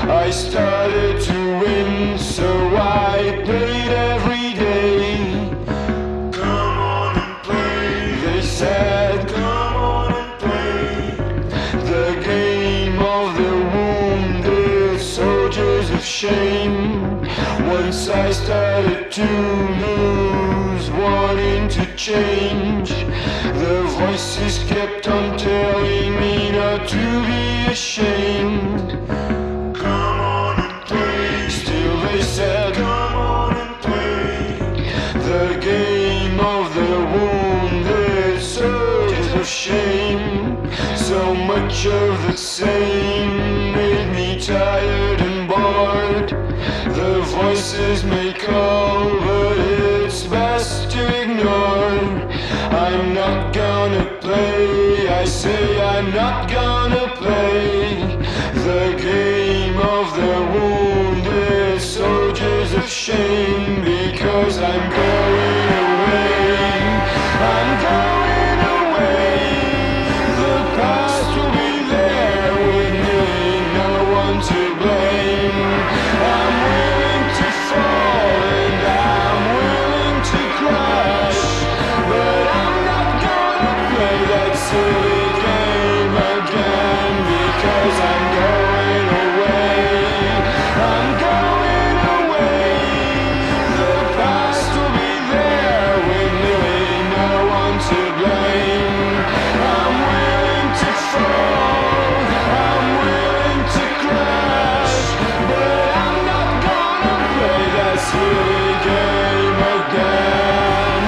I started to win, so I played every day. Come on and play, they said. Come on and play the game of the wounded soldiers of shame. Once I started to lose, wanting to change, the voices kept on telling me not to be ashamed. Come on and play, still they said, come on and play the game of the wounded soldiers of shame. So much of the same made me tired and bored. The voices may call, but it's best to ignore. I'm not gonna play, I say I'm not gonna play the game of the wounded soldiers of shame, because I'm going away, I'm going away. The past will be there with me, no one to blame. I'm willing to fall and I'm willing to crash, but I'm not gonna play that silly game again, because I'm going away, I'm going away. The past will be there with me, no one to blame. I'm willing to fall, I'm willing to crash, but I'm not gonna play that silly game again.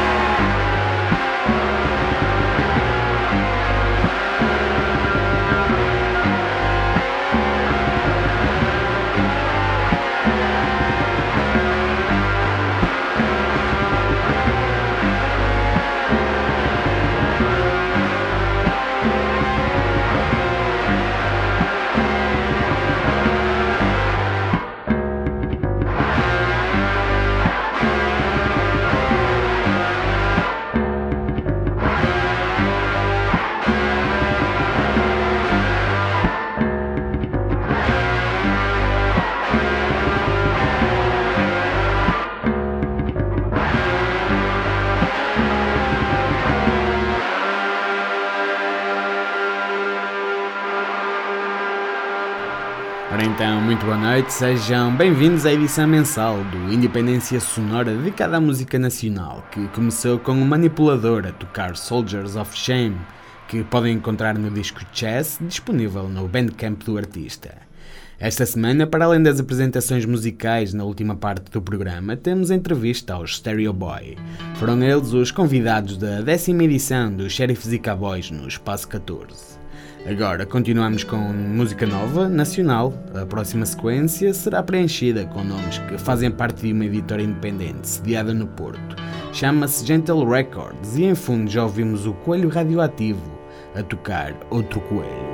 Ora então, muito boa noite, sejam bem-vindos à edição mensal do Independência Sonora dedicada à música nacional, que começou com o Manipulador a tocar Soldiers of Shame, que podem encontrar no disco Chess, disponível no Bandcamp do artista. Esta semana, para além das apresentações musicais na última parte do programa, temos entrevista aos Stereo Boy. Foram eles os convidados da 10ª edição dos Sheriffs e Cowboys no Espaço 14. Agora continuamos com música nova, nacional. A próxima sequência será preenchida com nomes que fazem parte de uma editora independente, sediada no Porto. Chama-se Gentle Records e em fundo já ouvimos o Coelho Radioativo a tocar Outro Coelho.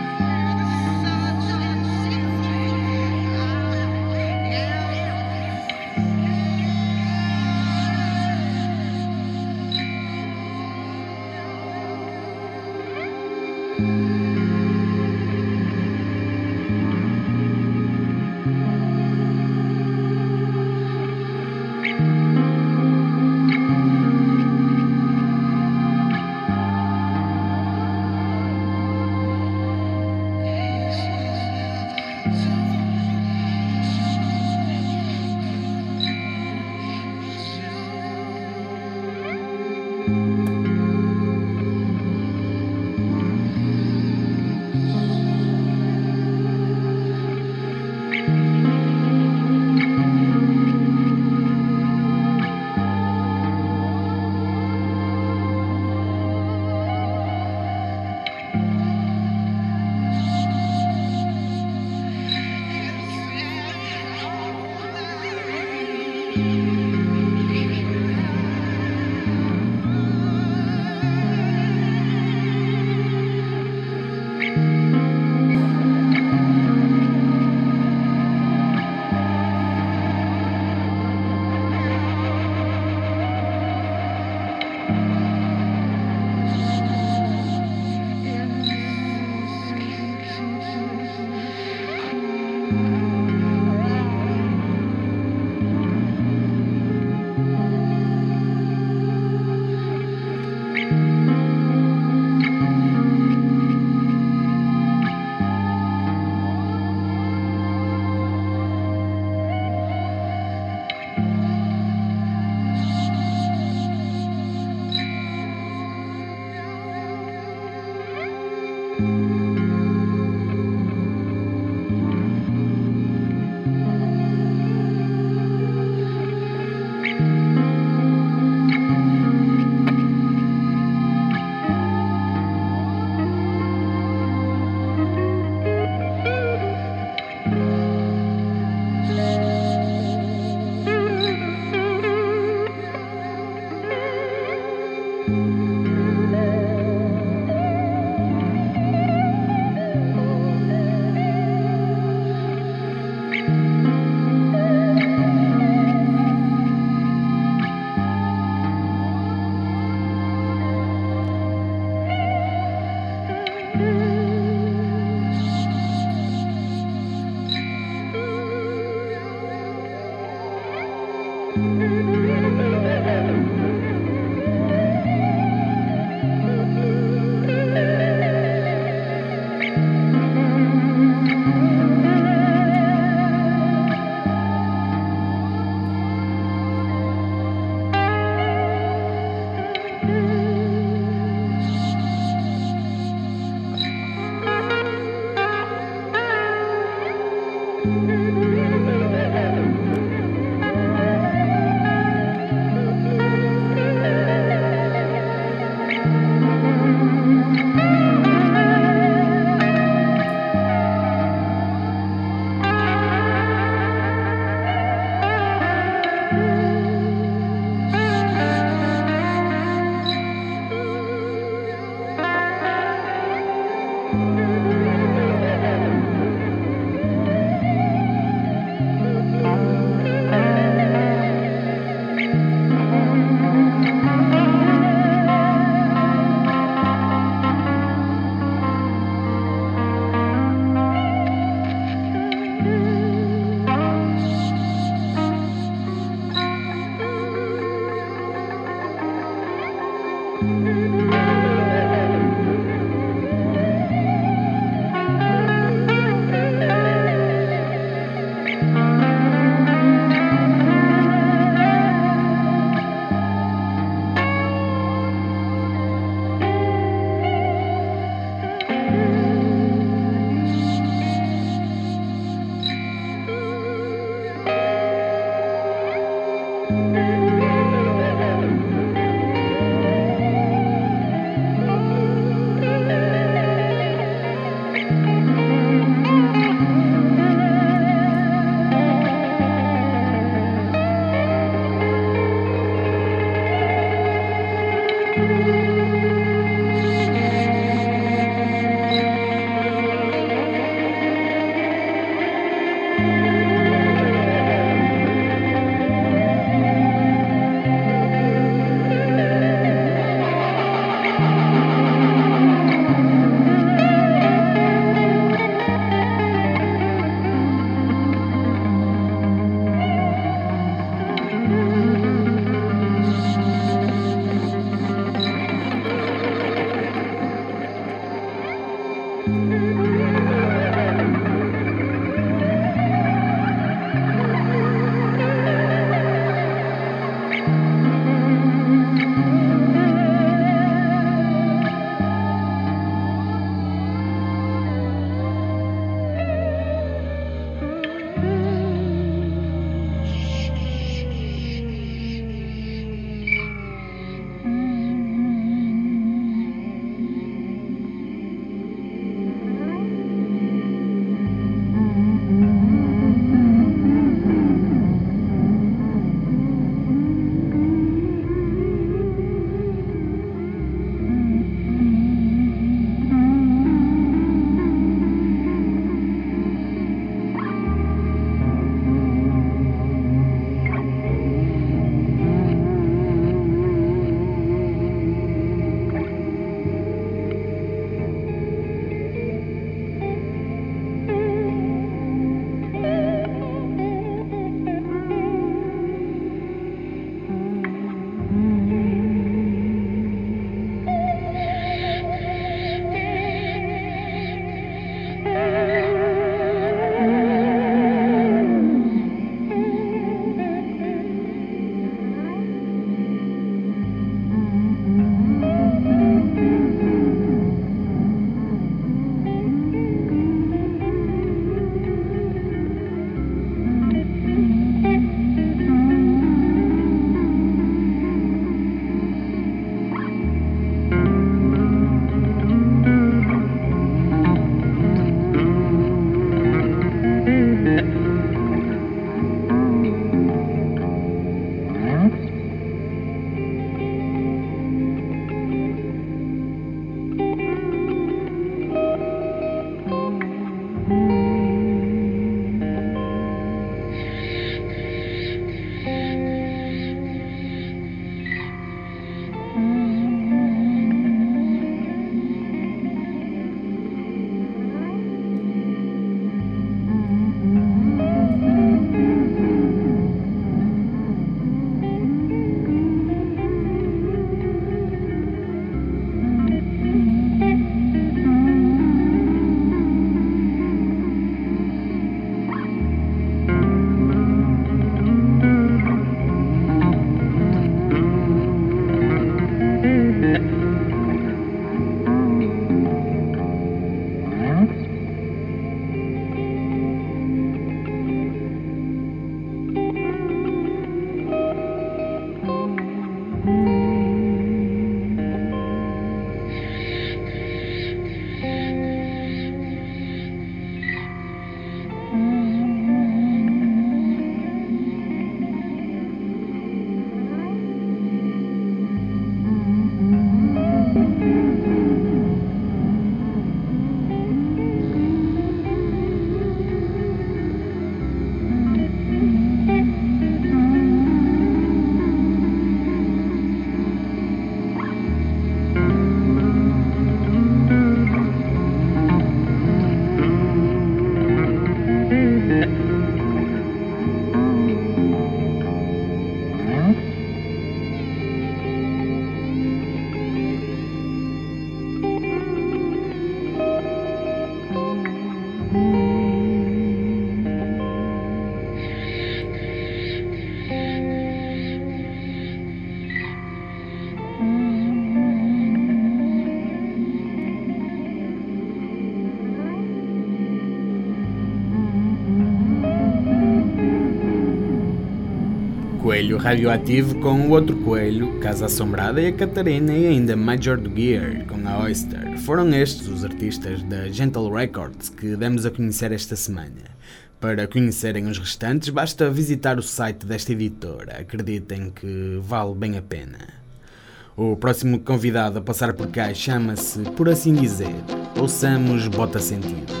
Coelho Radioativo com o Outro Coelho, Casa Assombrada e a Catarina e ainda Major Gear com a Oyster. Foram estes os artistas da Gentle Records que demos a conhecer esta semana. Para conhecerem os restantes, basta visitar o site desta editora. Acreditem que vale bem a pena. O próximo convidado a passar por cá chama-se Por Assim Dizer. Ouçamos Bota Sentido.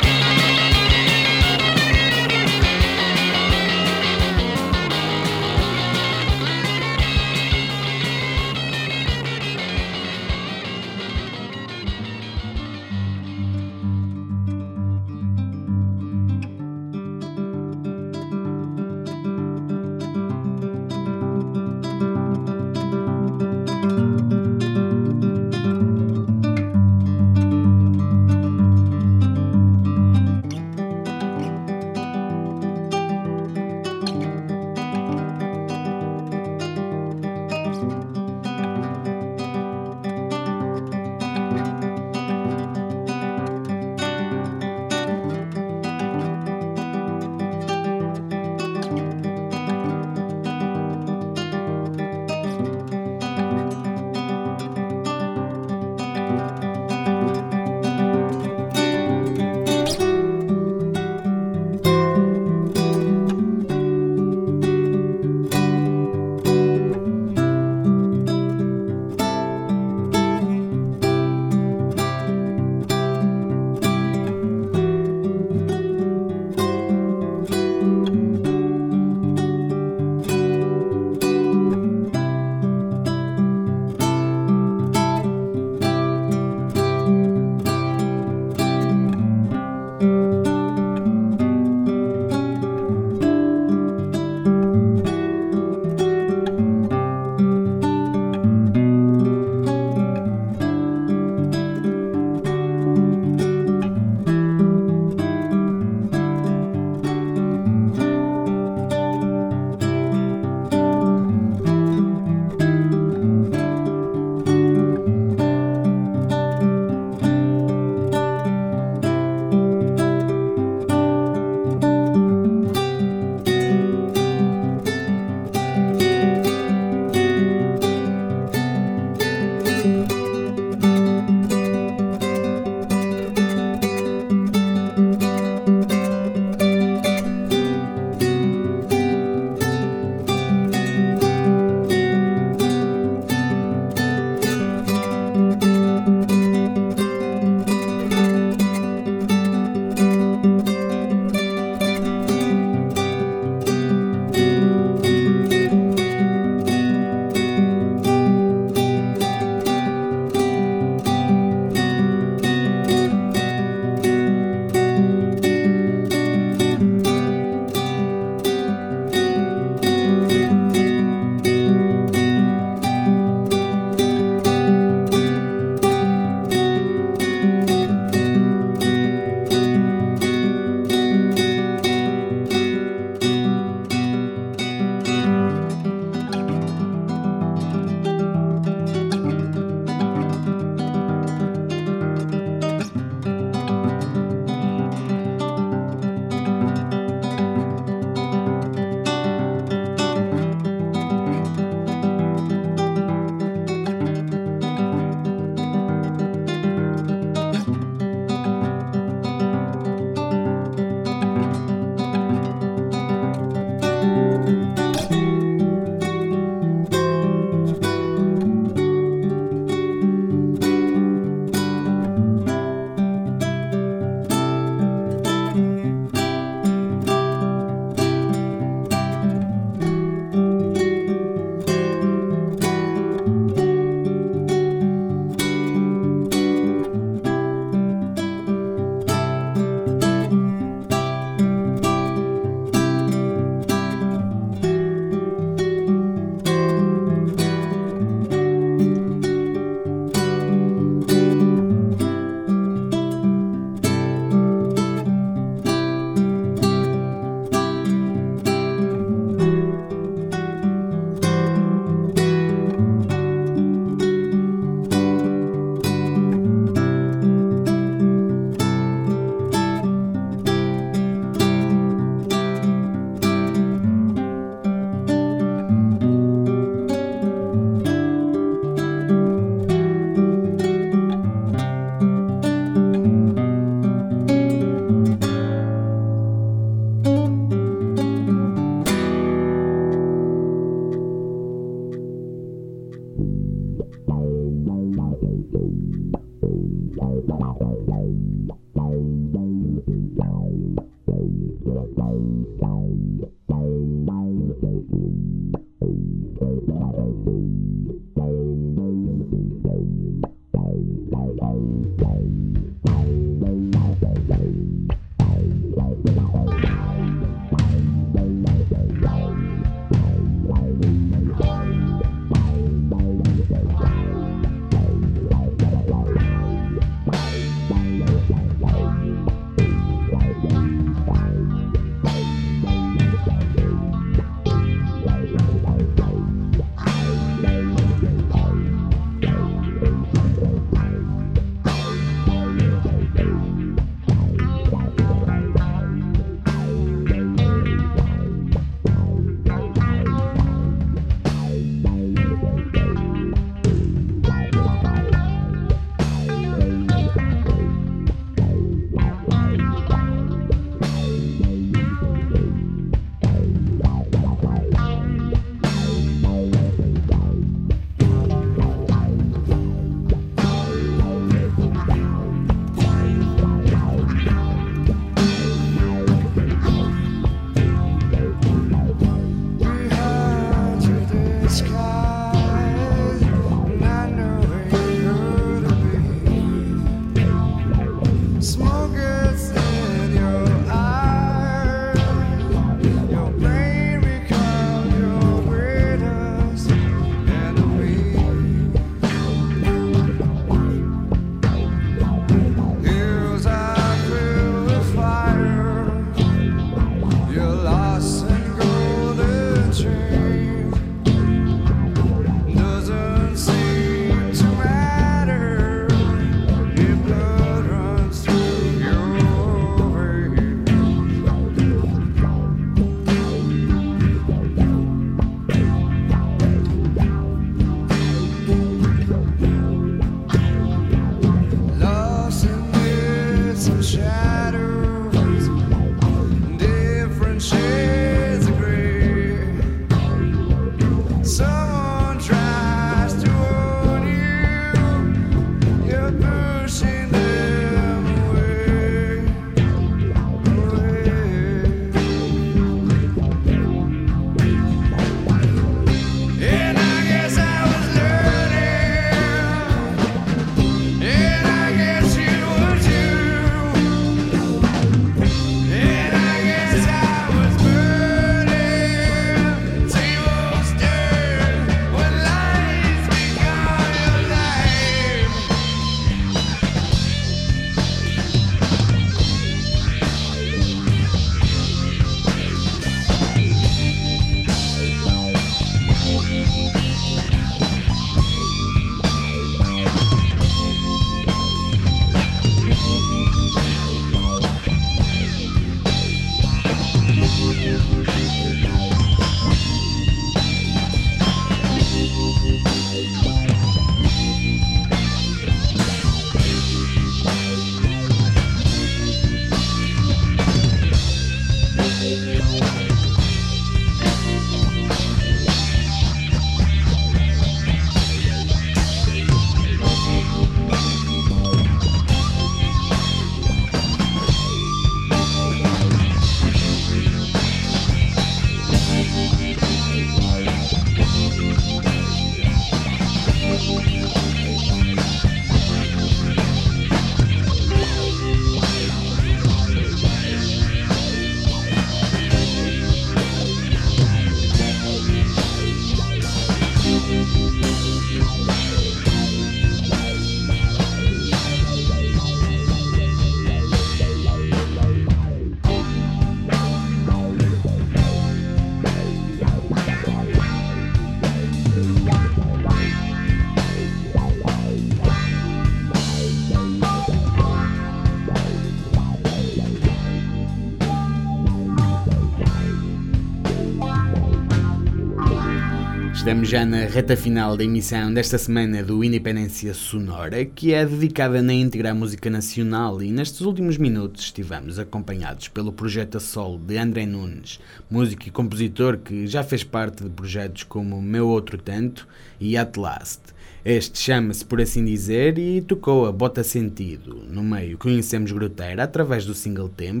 Estamos já na reta final da emissão desta semana do Independência Sonora, que é dedicada na íntegra à música nacional, e nestes últimos minutos estivemos acompanhados pelo projeto a solo de André Nunes, músico e compositor que já fez parte de projetos como Meu Outro Tanto e At Last. Este chama-se Por Assim Dizer e tocou a Bota Sentido. No meio conhecemos Groteira através do single Tempo,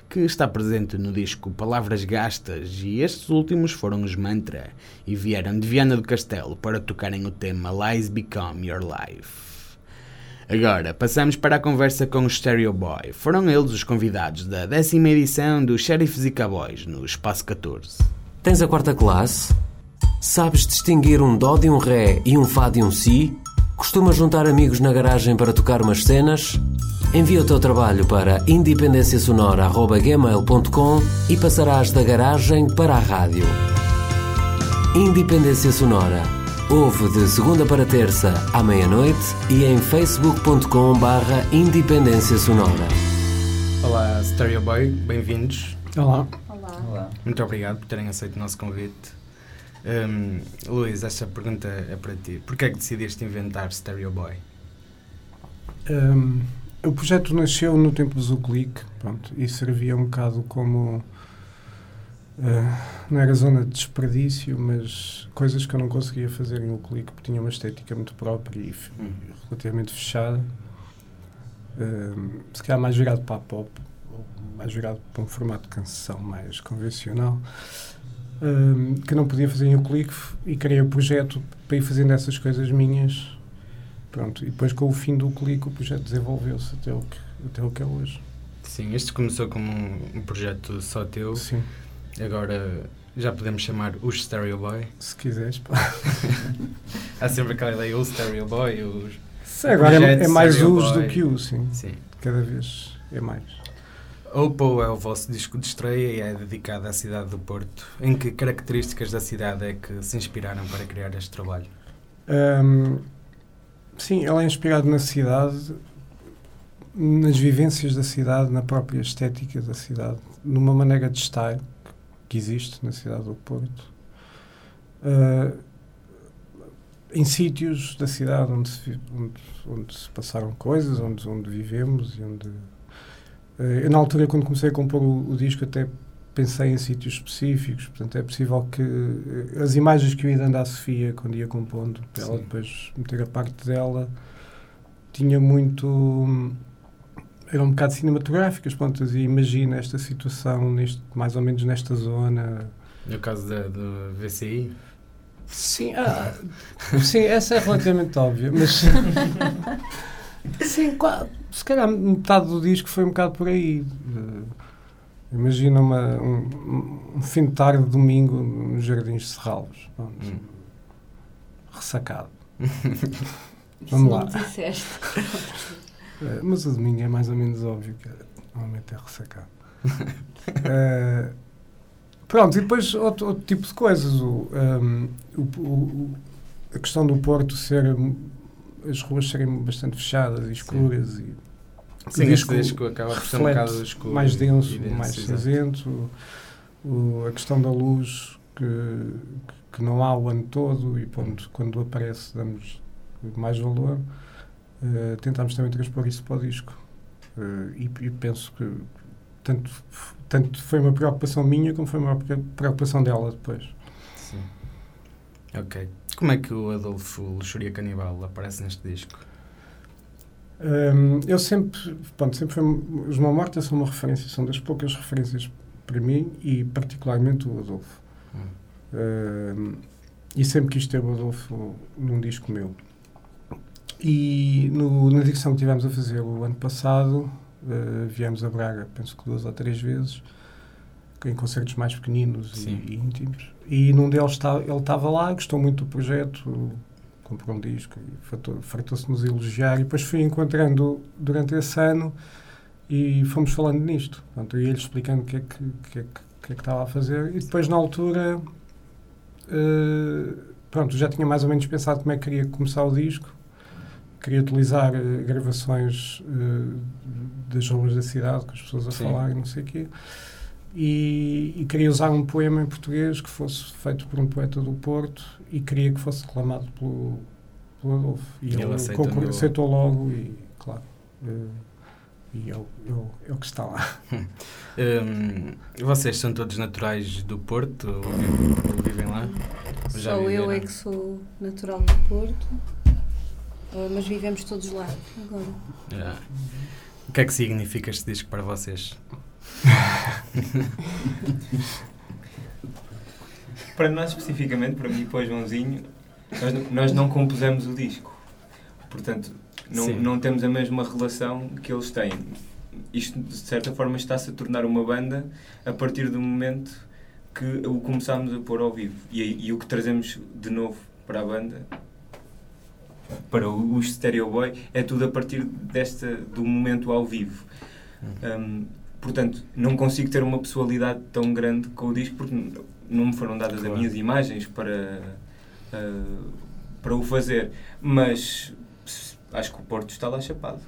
que está presente no disco Palavras Gastas, e estes últimos foram os Mantra e vieram de Viana do Castelo para tocarem o tema Lies Become Your Life. Agora, passamos para a conversa com os Stereo Boy. Foram eles os convidados da 10ª edição dos Sheriffs e Cowboys, no Espaço 14. Tens a 4ª classe? Sabes distinguir um dó de um ré e um fá de um si? Costumas juntar amigos na garagem para tocar umas cenas? Envia o teu trabalho para independenciasonora@gmail.com e passarás da garagem para a rádio. Independência Sonora. Ouve de segunda para terça à meia-noite e em facebook.com/Independência Sonora. Olá, Stereo Boy, bem-vindos. Olá. Olá. Muito obrigado por terem aceito o nosso convite. Luís, esta pergunta é para ti. Porquê é que decidiste inventar Stereo Boy? O projeto nasceu no tempo do Zuclick, pronto, e servia um bocado como... não era zona de desperdício, mas coisas que eu não conseguia fazer em Zuclick, porque tinha uma estética muito própria e relativamente fechada. Se calhar mais virado para a pop, ou mais virado para um formato de canção mais convencional. Que não podia fazer em Zuclick, e criei o projeto para ir fazendo essas coisas minhas. Pronto, e depois com o fim do Zuclick o projeto desenvolveu-se até o que é hoje. Sim, este começou como um projeto só teu. Sim. Agora já podemos chamar os Stereo Boy. Se quiseres. Há sempre aquela ideia, o Stereo Boy, os... Agora é mais Stereo uso Boy. do que o, sim. Sim. Cada vez é mais. Oppo é o vosso disco de estreia e é dedicado à cidade do Porto. Em que características da cidade é que se inspiraram para criar este trabalho? Sim, ela é inspirada na cidade, nas vivências da cidade, na própria estética da cidade, numa maneira de estar que existe na cidade do Porto, em sítios da cidade onde se passaram coisas, onde vivemos e onde... Eu, na altura, quando comecei a compor o disco, até pensei em sítios específicos, portanto é possível que as imagens que eu ia dando à Sofia quando ia compondo, para ela depois meter a parte dela, tinha muito... eram um bocado cinematográficas, pronto, e imagina esta situação, mais ou menos nesta zona. No caso do VCI? Sim, sim, essa é relativamente óbvia, mas... sim, se calhar metade do disco foi um bocado por aí. Imagina um fim de tarde de domingo nos Jardins de Serralves. Ressacado. Vamos lá. Mas o domingo é mais ou menos óbvio que normalmente é ressacado. Pronto, e depois outro tipo de coisas. A questão do Porto as ruas serem bastante fechadas e escuras. Sim. E Sim, este disco acaba por ser um bocado escuro, mais denso, mais exato. cinzento. A questão da luz, que não há o ano todo, e quando aparece damos mais valor. Tentámos também transpor isso para o disco. E penso que tanto foi uma preocupação minha como foi uma preocupação dela depois. Sim. Ok. Como é que o Adolfo Luxúria Canibal aparece neste disco? Eu sempre foi... Os Mão Morta são uma referência, são das poucas referências para mim, e particularmente o Adolfo. E sempre quis ter o Adolfo num disco meu. E na edição que tivemos a fazer o ano passado, viemos a Braga, penso que 2 ou 3 vezes, em concertos mais pequeninos e íntimos. E num deles ele estava lá, gostou muito do projeto, comprou um disco e fartou-se de nos elogiar. E depois fui encontrando durante esse ano e fomos falando nisto. Portanto, eu ia-lhe explicando o que é que estava a fazer. E depois, na altura, já tinha mais ou menos pensado como é que queria começar o disco. Queria utilizar gravações das ruas da cidade, com as pessoas a falar e não sei o quê. E queria usar um poema em português que fosse feito por um poeta do Porto e queria que fosse declamado pelo Adolfo. E ele aceitou logo e, claro, e é o que está lá. Vocês são todos naturais do Porto ou vivem lá? Só eu é que sou natural do Porto, mas vivemos todos lá agora. O que é que significa este disco para vocês? Para nós especificamente, para mim e para o Joãozinho, nós não compusemos o disco. Portanto, não temos a mesma relação que eles têm. Isto, de certa forma, está-se a tornar uma banda a partir do momento que o começámos a pôr ao vivo. E o que trazemos de novo para a banda, para o Stereo Boy, é tudo a partir do momento ao vivo. Portanto, não consigo ter uma pessoalidade tão grande com o disco porque não me foram dadas as minhas imagens para o fazer. Mas acho que o Porto está lá chapado.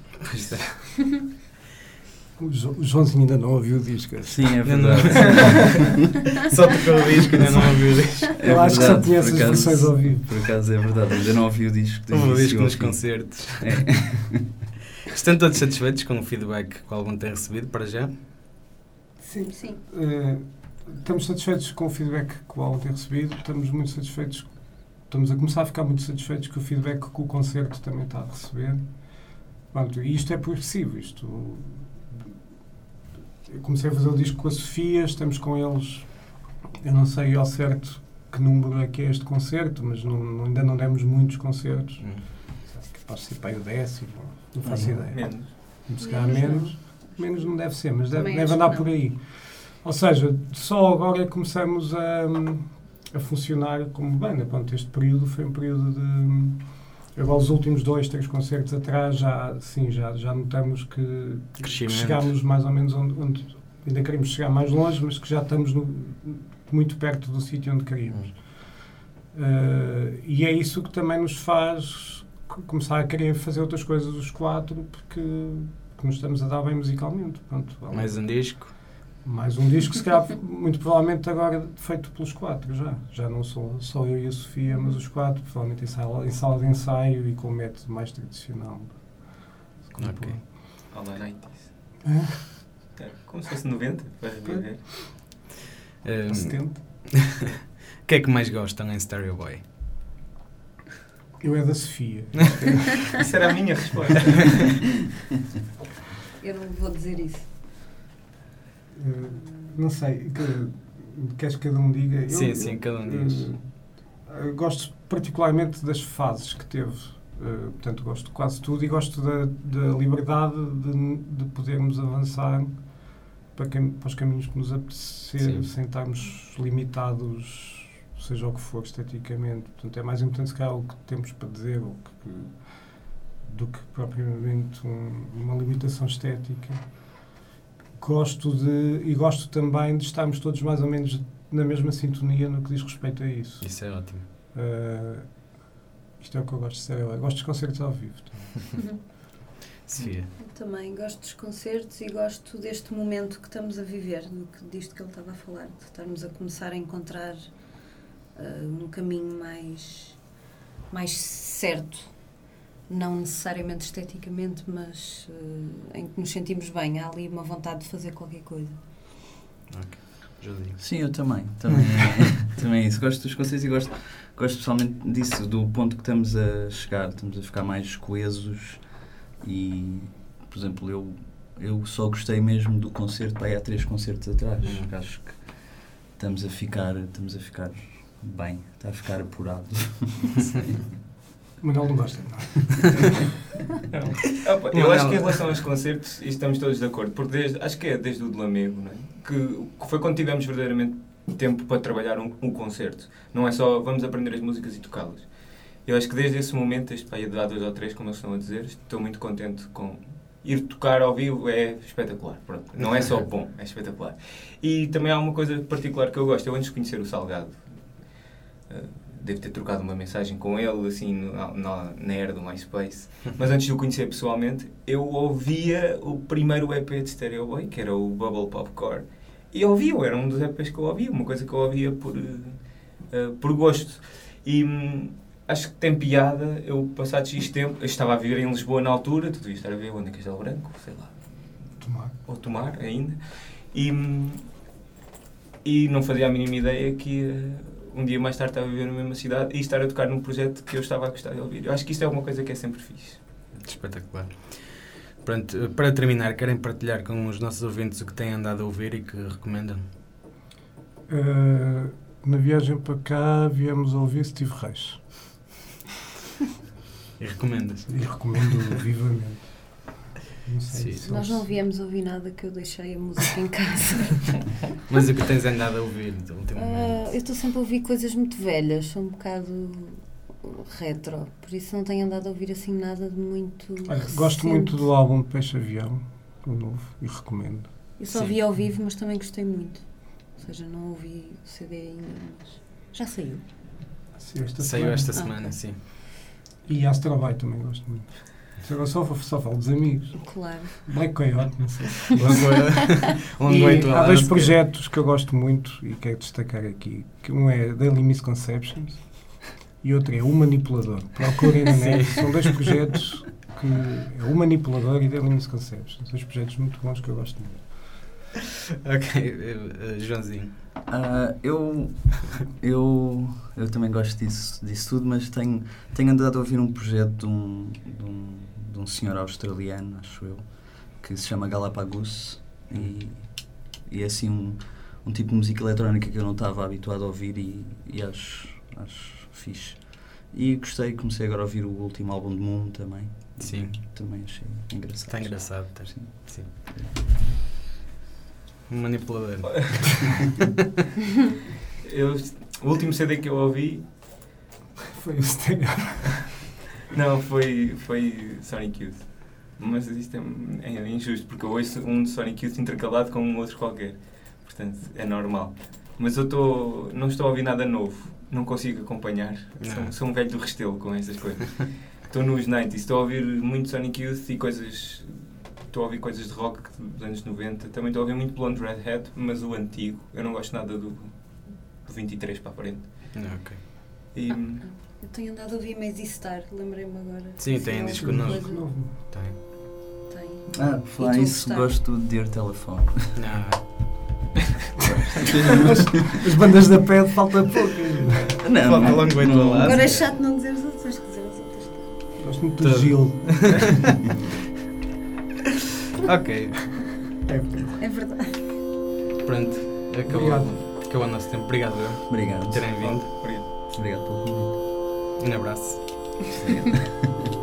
O Joãozinho ainda não ouviu o disco. Sim, é verdade. Só tocou o disco, ainda não ouviu o disco. Eu acho que só conheço as versões ao vivo. Por acaso é verdade, ainda não ouvi o disco. Ouvi o disco nos concertos. Estão todos satisfeitos com o feedback que algum tem recebido para já? Sim. Sim. Estamos satisfeitos com o feedback que o álbum tem recebido. Estamos muito satisfeitos. Estamos a começar a ficar muito satisfeitos com o feedback que o concerto também está a receber. Pronto, e isto é progressivo. Eu comecei a fazer o disco com a Sofia, estamos com eles, eu não sei ao certo que número é que é este concerto, mas ainda não demos muitos concertos. Pode ser para aí o 10º, não faço ideia. Menos. Se calhar menos não deve ser, mas deve acho andar que por aí. Ou seja, só agora é que começamos a funcionar como banda. Pronto, este período foi um período de... Agora, os últimos 2-3 concertos atrás, já notamos que chegámos mais ou menos onde ainda queremos chegar mais longe, mas que já estamos muito perto do sítio onde queríamos. E é isso que também nos faz começar a querer fazer outras coisas, os 4, porque nos estamos a dar bem musicalmente. Pronto, Mais um disco. Mais um disco, se calhar, muito provavelmente agora feito pelos 4 já não sou só eu e a Sofia, mas os 4, provavelmente em sala de ensaio e com o método mais tradicional. Ok. All the 90s. Como se fosse 90, para reviver. 70. O que é que mais gostam em Stereo Boy? Eu é da Sofia. Isso era a minha resposta. Eu não vou dizer isso. Não sei, queres que cada um diga? Sim, cada um diz. Gosto particularmente das fases que teve, portanto gosto de quase tudo e gosto da liberdade de podermos avançar para os caminhos que nos apetecer, sem estarmos limitados, seja o que for, esteticamente. Portanto, é mais importante se calhar o que temos para dizer do que propriamente uma limitação estética. Gosto também de estarmos todos mais ou menos na mesma sintonia no que diz respeito a isso. Isso é ótimo. Isto é o que eu gosto de ser. Eu gosto dos concertos ao vivo. Sofia. Também gosto dos concertos e gosto deste momento que estamos a viver, disto que ele estava a falar, de estarmos a começar a encontrar um caminho mais certo. Não necessariamente esteticamente, mas em que nos sentimos bem. Há ali uma vontade de fazer qualquer coisa. Ok. Judinho. Sim, eu também é isso. Gosto dos concertos e gosto especialmente disso, do ponto que estamos a chegar. Estamos a ficar mais coesos e, por exemplo, eu só gostei mesmo do concerto há 3 concertos atrás. Acho que estamos a ficar bem, está a ficar apurado. O Manuel não gosta, não. Eu acho que em relação aos concertos estamos todos de acordo, porque acho que é desde o de Lamego, não é? Que foi quando tivemos verdadeiramente tempo para trabalhar um concerto. Não é só vamos aprender as músicas e tocá-las. Eu acho que desde esse momento, este pai de há 2 ou 3, como eles estão a dizer, estou muito contente com ir tocar ao vivo, é espetacular. Pronto. Não é só bom, é espetacular. E também há uma coisa particular que eu gosto. Eu antes de conhecer o Salgado, devo ter trocado uma mensagem com ele, assim, na era do MySpace. Mas antes de o conhecer pessoalmente, eu ouvia o primeiro EP de Stereo Boy, que era o Bubble Popcorn. E ouvia, era um dos EPs que eu ouvia, uma coisa que eu ouvia por gosto. E acho que tem piada, eu passado X tempo, eu estava a viver em Lisboa na altura, tu devias estar a ver onde é Castelo Branco, sei lá. Tomar ainda. E não fazia a mínima ideia que um dia mais tarde estava a viver na mesma cidade e estar a tocar num projeto que eu estava a gostar de ouvir. Eu acho que isto é uma coisa que é sempre fixe. Espetacular. Pronto, para terminar, querem partilhar com os nossos ouvintes o que têm andado a ouvir e que recomendam? Na viagem para cá viemos a ouvir Steve Reich. E recomendas? E recomendo vivamente. Não sei Sim. se Nós eles- não viemos ouvir nada, que eu deixei a música em casa. Mas o que tens andado a ouvir ultimamente? Eu estou sempre a ouvir coisas muito velhas, sou um bocado retro, por isso não tenho andado a ouvir assim nada de muito Olha, recente. gosto muito do álbum de Peixe Avião, o novo, e recomendo. Eu só Sim. vi ao vivo, mas também gostei muito. Ou seja, não ouvi o CD ainda, mas já saiu. Saiu esta Ah, semana, ok. sim. E Astroboy também gosto muito. Agora só falo dos amigos. Claro. Black Coyote, não sei. Longoito E há dois projetos que eu gosto muito e quero destacar aqui. Que um é Daily Misconceptions e outro é O Manipulador. Procurem na net. São dois projetos que é O Manipulador e Daily Misconceptions. Dois projetos muito bons que eu gosto muito. Ok, Joãozinho. Eu também gosto disso tudo, mas tenho andado a ouvir um projeto de um senhor australiano, acho eu, que se chama Galapagos e é assim um tipo de música eletrónica que eu não estava habituado a ouvir e acho fixe. E gostei, comecei agora a ouvir o último álbum de Moon também. Sim. Também achei engraçado. Está engraçado. Sim. Sim. Um manipulador. O último CD que eu ouvi, Foi o Stereo. não, foi Sonic Youth. Mas isto é injusto, porque eu ouço um de Sonic Youth intercalado com um outro qualquer. Portanto, é normal. Mas eu não estou a ouvir nada novo. Não consigo acompanhar. Não. Sou um velho do Restelo com essas coisas. Estou nos 90s. Estou a ouvir muito Sonic Youth e coisas... Estou a ouvir coisas de rock dos anos 90. Também estou a ouvir muito Blonde Redhead, mas o antigo. Eu não gosto nada do 23 para a frente. Ok. E, Eu tenho andado a ouvir Mazy Star, lembrei-me agora. Sim, tem alguma disco novo. coisa. Tem. Tem. Por falar E tu nisso, gostar? gosto de Dear Telephone. Não. As bandas da PED falta poucas. Não, Falta Long Way to the Last. Agora é chato não dizer as outras, tens que dizer as outras. Gosto muito do Gil. Ok, É verdade. pronto. Acabou o nosso tempo. Obrigado Obrigado. por terem vindo. obrigado. Obrigado pelo convite. Um abraço. Obrigado.